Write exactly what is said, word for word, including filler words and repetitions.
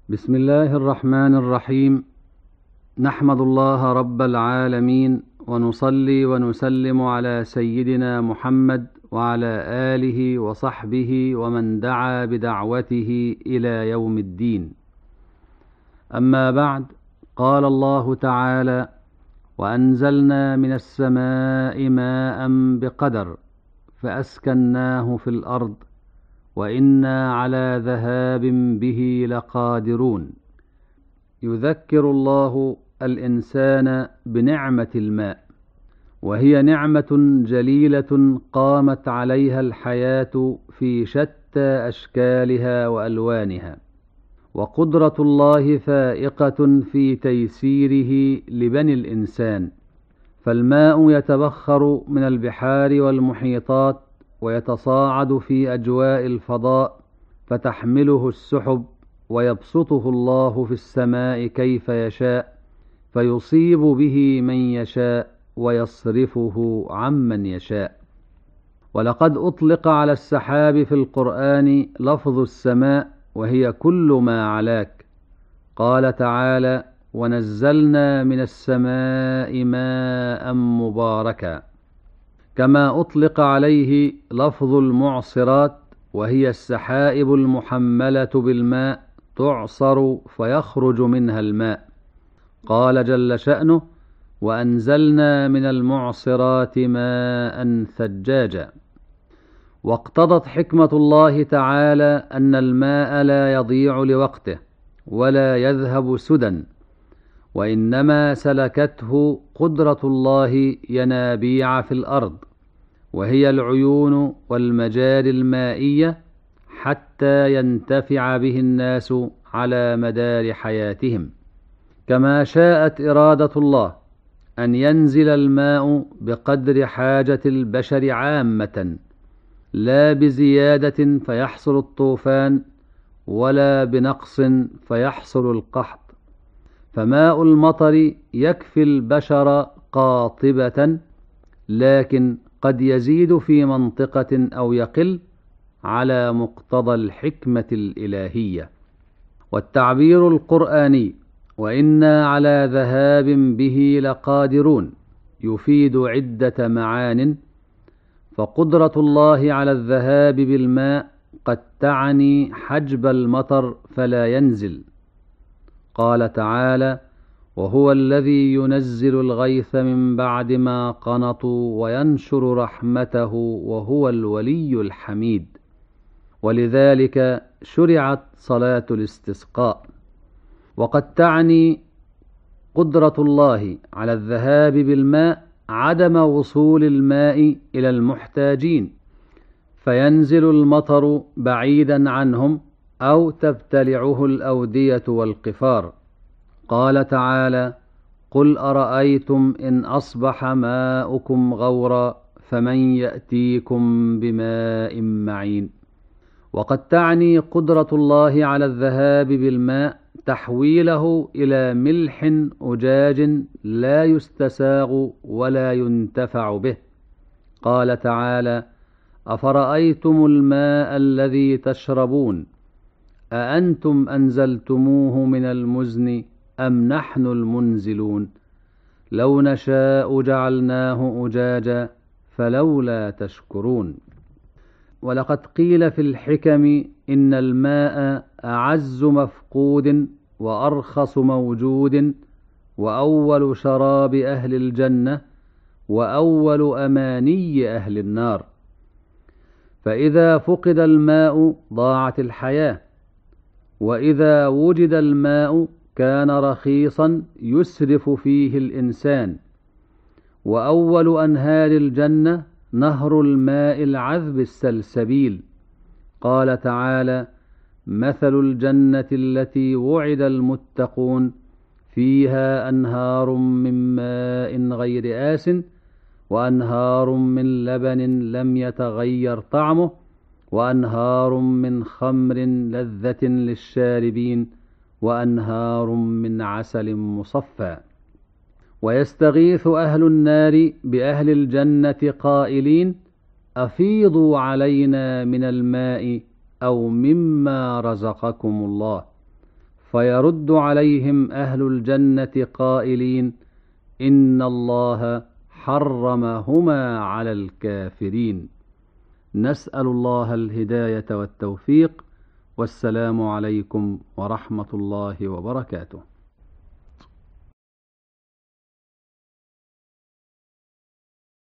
بسم الله الرحمن الرحيم. نحمد الله رب العالمين، ونصلي ونسلم على سيدنا محمد وعلى آله وصحبه ومن دعا بدعوته إلى يوم الدين. أما بعد، قال الله تعالى: وأنزلنا من السماء ماء بقدر فأسكناه في الأرض وإنا على ذهاب به لقادرون. يذكر الله الإنسان بنعمة الماء، وهي نعمة جليلة قامت عليها الحياة في شتى أشكالها وألوانها، وقدرة الله فائقة في تيسيره لبني الإنسان. فالماء يتبخر من البحار والمحيطات، ويتصاعد في أجواء الفضاء فتحمله السحب، ويبسطه الله في السماء كيف يشاء، فيصيب به من يشاء ويصرفه عمن يشاء. ولقد أطلق على السحاب في القرآن لفظ السماء، وهي كل ما علاك. قال تعالى: ونزلنا من السماء ماء مباركا. كما أطلق عليه لفظ المعصرات، وهي السحائب المحملة بالماء تعصر فيخرج منها الماء. قال جل شأنه: وأنزلنا من المعصرات ماء ثجاجا. واقتضت حكمة الله تعالى أن الماء لا يضيع لوقته ولا يذهب سدى، وإنما سلكته قدرة الله ينابيع في الأرض، وهي العيون والمجاري المائية، حتى ينتفع به الناس على مدار حياتهم. كما شاءت إرادة الله أن ينزل الماء بقدر حاجة البشر عامة، لا بزيادة فيحصل الطوفان، ولا بنقص فيحصل القحط. فماء المطر يكفي البشر قاطبة، لكن قد يزيد في منطقة أو يقل على مقتضى الحكمة الإلهية. والتعبير القرآني وإنا على ذهاب به لقادرون يفيد عدة معان. فقدرة الله على الذهاب بالماء قد تعني حجب المطر فلا ينزل. قال تعالى: وهو الذي ينزل الغيث من بعد ما قنطوا وينشر رحمته وهو الولي الحميد. ولذلك شرعت صلاة الاستسقاء. وقد تعني قدرة الله على الذهاب بالماء عدم وصول الماء إلى المحتاجين، فينزل المطر بعيدا عنهم أو تبتلعه الأودية والقفار. قال تعالى: قل أرأيتم إن أصبح ماؤكم غورا فمن يأتيكم بماء معين. وقد تعني قدرة الله على الذهاب بالماء تحويله إلى ملح أجاج لا يستساغ ولا ينتفع به. قال تعالى: أفرأيتم الماء الذي تشربون أأنتم أنزلتموه من المزن أم نحن المنزلون لو نشاء جعلناه أجاجا فلولا تشكرون. ولقد قيل في الحكم إن الماء أعز مفقود وأرخص موجود، وأول شراب أهل الجنة، وأول أماني أهل النار. فإذا فقد الماء ضاعت الحياة، وإذا وجد الماء كان رخيصا يسرف فيه الإنسان. وأول أنهار الجنة نهر الماء العذب السلسبيل. قال تعالى: مثل الجنة التي وعد المتقون فيها أنهار من ماء غير آس وأنهار من لبن لم يتغير طعمه وأنهار من خمر لذة للشاربين وأنهار من عسل مصفى. ويستغيث أهل النار بأهل الجنة قائلين: أفيضوا علينا من الماء أو مما رزقكم الله. فيرد عليهم أهل الجنة قائلين: إن الله حرمهما على الكافرين. نسأل الله الهداية والتوفيق، والسلام عليكم ورحمة الله وبركاته.